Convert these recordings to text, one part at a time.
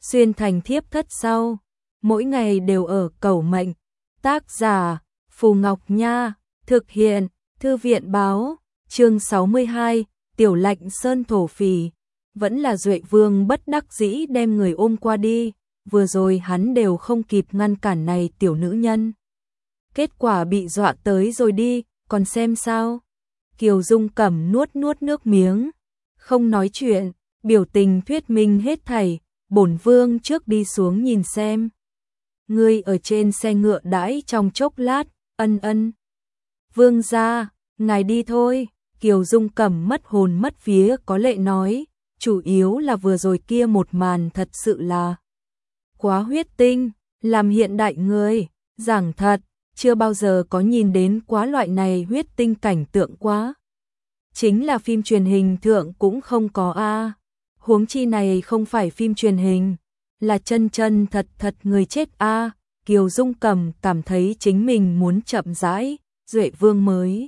xuyên thành thiếp thất sau, mỗi ngày đều ở cầu mệnh. Tác giả Phù Ngọc Nha, thực hiện Thư viện báo, chương 62, Tiểu Lạnh Sơn thổ phỉ. Vẫn là Duệ Vương bất đắc dĩ đem người ôm qua đi, vừa rồi hắn đều không kịp ngăn cản này tiểu nữ nhân. Kết quả bị dọa tới rồi đi, còn xem sao. Kiều Dung Cẩm nuốt nước miếng, không nói chuyện, biểu tình thuyết minh hết thảy, bổn vương trước đi xuống nhìn xem. Ngươi ở trên xe ngựa đãi trong chốc lát, ân. Vương gia, ngài đi thôi, Kiều Dung Cẩm mất hồn mất vía có lệ nói, chủ yếu là vừa rồi kia một màn thật sự là quá huyết tinh, làm hiện đại người, giảng thật, chưa bao giờ có nhìn đến quá loại này huyết tinh cảnh tượng quá. Chính là phim truyền hình thượng cũng không có a. Huống chi này không phải phim truyền hình, là chân thật người chết a. Kiều Dung Cẩm cảm thấy chính mình muốn chậm rãi, Duệ Vương mới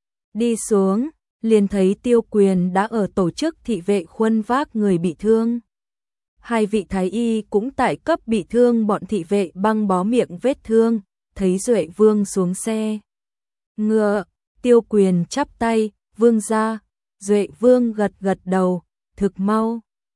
đi xuống, liền thấy Tiêu Quyền đã ở tổ chức thị vệ khuân vác người bị thương. Hai vị thái y cũng tại cấp bị thương bọn thị vệ băng bó miệng vết thương, thấy Duệ Vương xuống xe. Ngựa, Tiêu Quyền chắp tay, vương gia, Duệ Vương gật đầu, thực mau.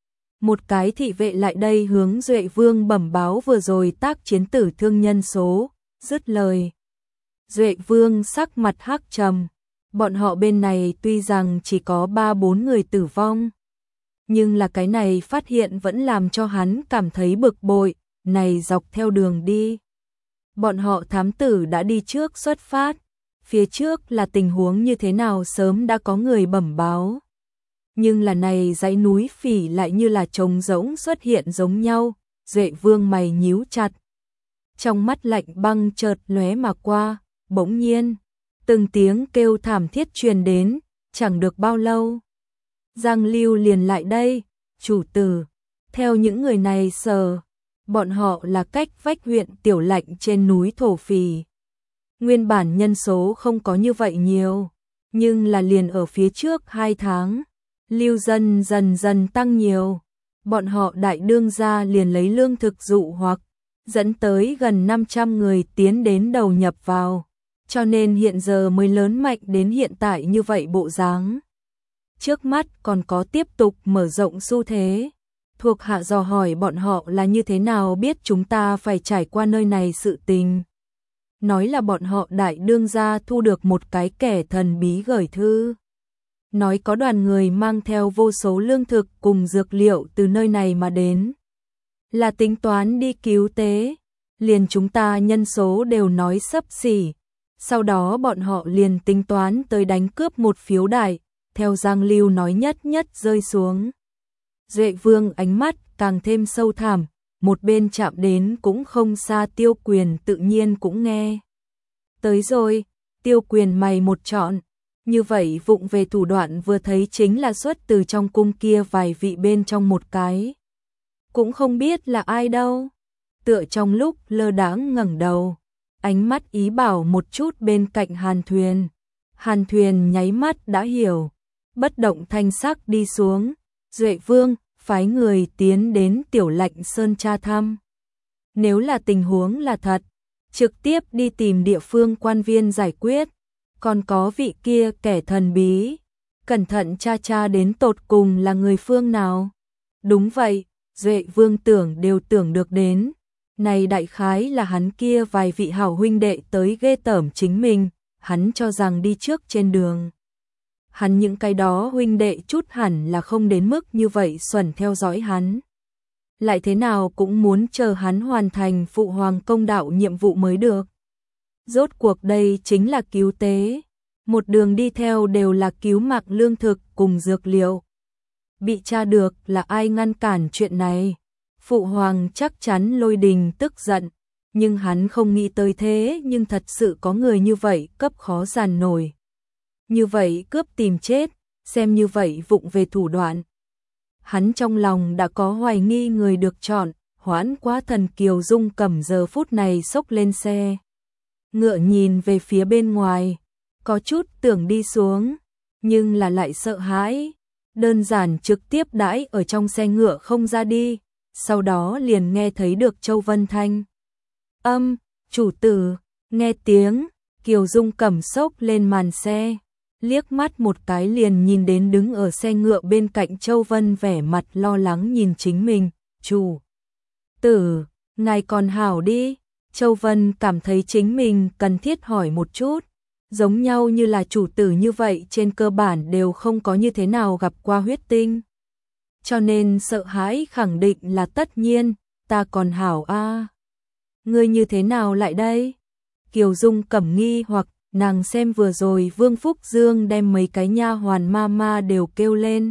Một cái thị vệ lại đây hướng Duệ Vương bẩm báo vừa rồi tác chiến tử thương nhân số, dứt lời. Duệ Vương sắc mặt hắc trầm, bọn họ bên này tuy rằng chỉ có 3-4 người tử vong, nhưng là cái này phát hiện vẫn làm cho hắn cảm thấy bực bội, này dọc theo đường đi. Bọn họ thám tử đã đi trước xuất phát, phía trước là tình huống như thế nào sớm đã có người bẩm báo. Nhưng là này dãy núi phỉ lại như là trống rỗng xuất hiện giống nhau, Duệ Vương mày nhíu chặt. Trong mắt lạnh băng chợt lóe mà qua, bỗng nhiên, từng tiếng kêu thảm thiết truyền đến, chẳng được bao lâu. Giang Lưu liền lại đây, chủ tử, theo những người này sờ, bọn họ là cách vách huyện Tiểu Lạnh trên núi thổ phỉ. Nguyên bản nhân số không có như vậy nhiều, nhưng là liền ở phía trước 2 tháng, lưu dân dần tăng nhiều. Bọn họ đại đương gia liền lấy lương thực dụ hoặc, dẫn tới gần 500 người tiến đến đầu nhập vào, cho nên hiện giờ mới lớn mạnh đến hiện tại như vậy bộ dáng. Trước mắt còn có tiếp tục mở rộng xu thế. Thuộc hạ dò hỏi bọn họ là như thế nào biết chúng ta phải trải qua nơi này sự tình. Nói là bọn họ đại đương gia thu được một cái kẻ thần bí gửi thư. Nói có đoàn người mang theo vô số lương thực cùng dược liệu từ nơi này mà đến. Là tính toán đi cứu tế. Liền chúng ta nhân số đều nói xấp xỉ. Sau đó bọn họ liền tính toán tới đánh cướp một phiếu đài. Theo Giang Lưu nói nhất rơi xuống. Duệ Vương ánh mắt càng thêm sâu thẳm, một bên chạm đến cũng không xa Tiêu Quyền tự nhiên cũng nghe. Tới rồi, Tiêu Quyền mày một trọn, như vậy vụng về thủ đoạn vừa thấy chính là xuất từ trong cung kia vài vị bên trong một cái. Cũng không biết là ai đâu, tựa trong lúc lơ đãng ngẩng đầu, ánh mắt ý bảo một chút bên cạnh Hàn Thuyền nháy mắt đã hiểu, bất động thanh sắc đi xuống, Duệ Vương phái người tiến đến Tiểu Lạnh Sơn tra thăm. Nếu là tình huống là thật, trực tiếp đi tìm địa phương quan viên giải quyết, còn có vị kia kẻ thần bí, cẩn thận tra đến tột cùng là người phương nào. Đúng vậy, Duệ Vương đều tưởng được đến, này đại khái là hắn kia vài vị hảo huynh đệ tới ghê tởm chính mình, hắn cho rằng đi trước trên đường. Hắn những cái đó huynh đệ chút hẳn là không đến mức như vậy xuẩn theo dõi hắn. Lại thế nào cũng muốn chờ hắn hoàn thành phụ hoàng công đạo nhiệm vụ mới được. Rốt cuộc đây chính là cứu tế. Một đường đi theo đều là cứu mạng lương thực cùng dược liệu. Bị tra được là ai ngăn cản chuyện này. Phụ hoàng chắc chắn lôi đình tức giận. Nhưng hắn không nghĩ tới thế nhưng thật sự có người như vậy cấp khó giàn nổi. Như vậy cướp tìm chết, xem như vậy vụng về thủ đoạn. Hắn trong lòng đã có hoài nghi người được chọn, hoãn quá thần Kiều Dung Cẩm giờ phút này xốc lên xe. Ngựa nhìn về phía bên ngoài, có chút tưởng đi xuống, nhưng là lại sợ hãi, đơn giản trực tiếp đãi ở trong xe ngựa không ra đi, sau đó liền nghe thấy được Châu Vân thanh âm, chủ tử, nghe tiếng, Kiều Dung Cẩm xốc lên màn xe, liếc mắt một cái liền nhìn đến đứng ở xe ngựa bên cạnh Châu Vân vẻ mặt lo lắng nhìn chính mình, chủ tử, ngài còn hảo đi. Châu Vân cảm thấy chính mình cần thiết hỏi một chút, giống nhau như là chủ tử như vậy trên cơ bản đều không có như thế nào gặp qua huyết tinh. Cho nên sợ hãi khẳng định là tất nhiên, ta còn hảo a. Ngươi như thế nào lại đây? Kiều Dung Cẩm nghi hoặc nàng xem vừa rồi Vương Phúc Dương đem mấy cái nha hoàn ma đều kêu lên.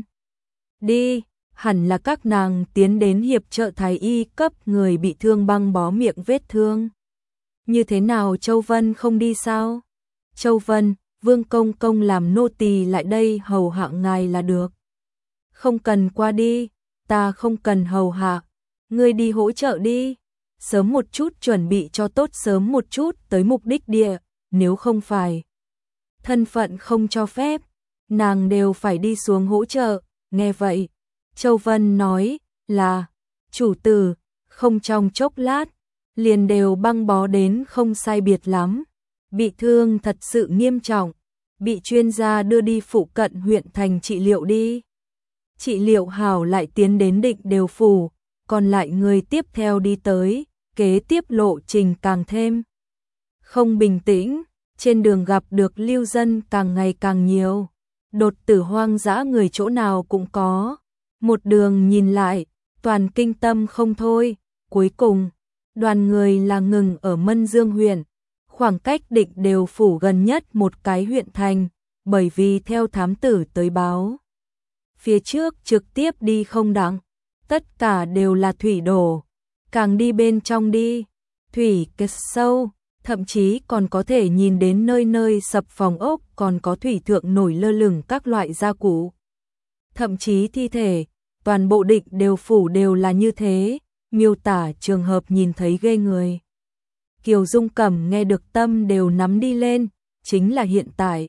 Đi, hẳn là các nàng tiến đến hiệp trợ thái y cấp người bị thương băng bó miệng vết thương. Như thế nào Châu Vân không đi sao? Châu Vân, Vương Công Công làm nô tỳ lại đây hầu hạ ngài là được. Không cần qua đi, ta không cần hầu hạ, ngươi đi hỗ trợ đi. Sớm một chút chuẩn bị cho tốt, sớm một chút tới mục đích địa, nếu không phải thân phận không cho phép, nàng đều phải đi xuống hỗ trợ. Nghe vậy, Châu Vân nói là, chủ tử, không trong chốc lát, liền đều băng bó đến không sai biệt lắm, bị thương thật sự nghiêm trọng, bị chuyên gia đưa đi phụ cận huyện thành trị liệu đi. Trị liệu hảo lại tiến đến Định Đều phủ, còn lại người tiếp theo đi tới, kế tiếp lộ trình càng thêm không bình tĩnh, trên đường gặp được lưu dân càng ngày càng nhiều, đột tử hoang dã người chỗ nào cũng có, một đường nhìn lại, toàn kinh tâm không thôi, cuối cùng, đoàn người là ngừng ở Mân Dương huyện, khoảng cách Định Đều phủ gần nhất một cái huyện thành, bởi vì theo thám tử tới báo. Phía trước trực tiếp đi không đặng, tất cả đều là thủy đổ, càng đi bên trong đi, thủy kết sâu, thậm chí còn có thể nhìn đến nơi nơi sập phòng ốc, còn có thủy thượng nổi lơ lửng các loại gia cụ. Thậm chí thi thể, toàn bộ Định Đều phủ đều là như thế, miêu tả trường hợp nhìn thấy ghê người. Kiều Dung Cẩm nghe được tâm đều nắm đi lên, chính là hiện tại.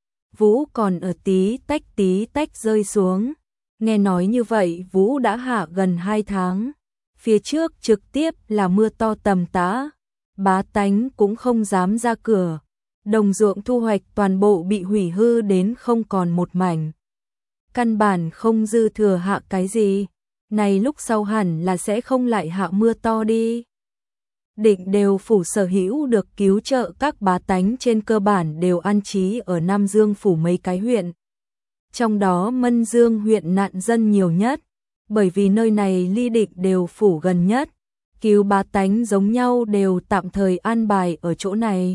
Vũ còn ở tí tách rơi xuống. Nghe nói như vậy Vũ đã hạ gần 2 tháng. Phía trước trực tiếp là mưa to tầm tã. Bá tánh cũng không dám ra cửa. Đồng ruộng thu hoạch toàn bộ bị hủy hư đến không còn một mảnh. Căn bản không dư thừa hạ cái gì. Này lúc sau hẳn là sẽ không lại hạ mưa to đi. Định Đều phủ sở hữu được cứu trợ các bá tánh trên cơ bản đều an trí ở Nam Dương phủ mấy cái huyện. Trong đó Mân Dương huyện nạn dân nhiều nhất, bởi vì nơi này ly Định Đều phủ gần nhất, cứu bá tánh giống nhau đều tạm thời an bài ở chỗ này.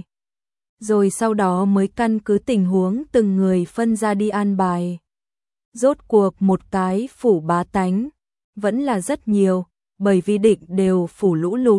Rồi sau đó mới căn cứ tình huống từng người phân ra đi an bài. Rốt cuộc một cái phủ bá tánh, vẫn là rất nhiều, bởi vì Định Đều phủ lũ lụt.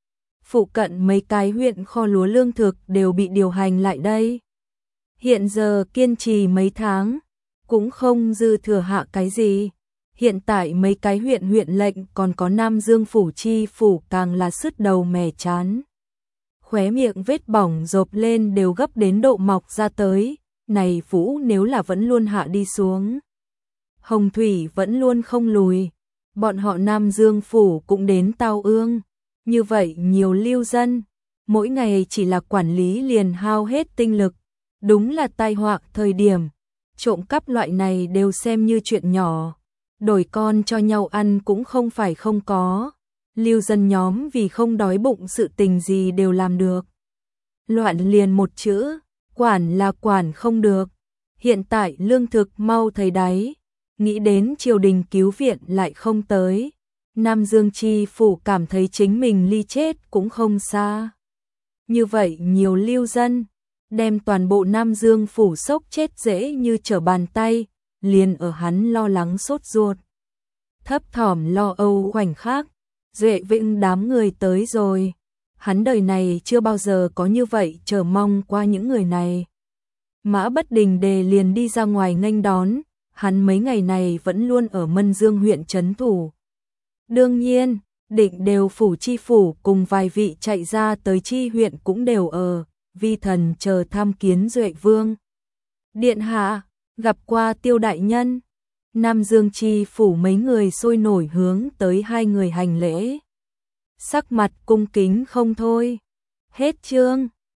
Phụ cận mấy cái huyện kho lúa lương thực đều bị điều hành lại đây. Hiện giờ kiên trì mấy tháng, cũng không dư thừa hạ cái gì. Hiện tại mấy cái huyện lệnh còn có Nam Dương phủ chi phủ càng là sứt đầu mẻ chán. Khóe miệng vết bỏng rộp lên đều gấp đến độ mọc ra tới. Này Vũ nếu là vẫn luôn hạ đi xuống. Hồng thủy vẫn luôn không lùi. Bọn họ Nam Dương phủ cũng đến tao ương. Như vậy nhiều lưu dân, mỗi ngày chỉ là quản lý liền hao hết tinh lực, đúng là tai họa thời điểm. Trộm cắp loại này đều xem như chuyện nhỏ, đổi con cho nhau ăn cũng không phải không có. Lưu dân nhóm vì không đói bụng sự tình gì đều làm được. Loạn liền một chữ, quản là quản không được. Hiện tại lương thực mau thấy đáy, nghĩ đến triều đình cứu viện lại không tới. Nam Dương chi phủ cảm thấy chính mình ly chết cũng không xa. Như vậy nhiều lưu dân, đem toàn bộ Nam Dương phủ sốc chết dễ như trở bàn tay, liền ở hắn lo lắng sốt ruột. Thấp thỏm lo âu khoảnh khắc, Duệ Vĩnh đám người tới rồi. Hắn đời này chưa bao giờ có như vậy chờ mong qua những người này. Mã Bất Đình Đề liền đi ra ngoài nghênh đón, hắn mấy ngày này vẫn luôn ở Mân Dương huyện trấn thủ. Đương nhiên, Định Đều phủ chi phủ cùng vài vị chạy ra tới chi huyện cũng đều ở, vi thần chờ tham kiến Duệ Vương. Điện hạ, gặp qua Tiêu đại nhân. Nam Dương Chi phủ mấy người sôi nổi hướng tới hai người hành lễ. Sắc mặt cung kính không thôi. Hết chương.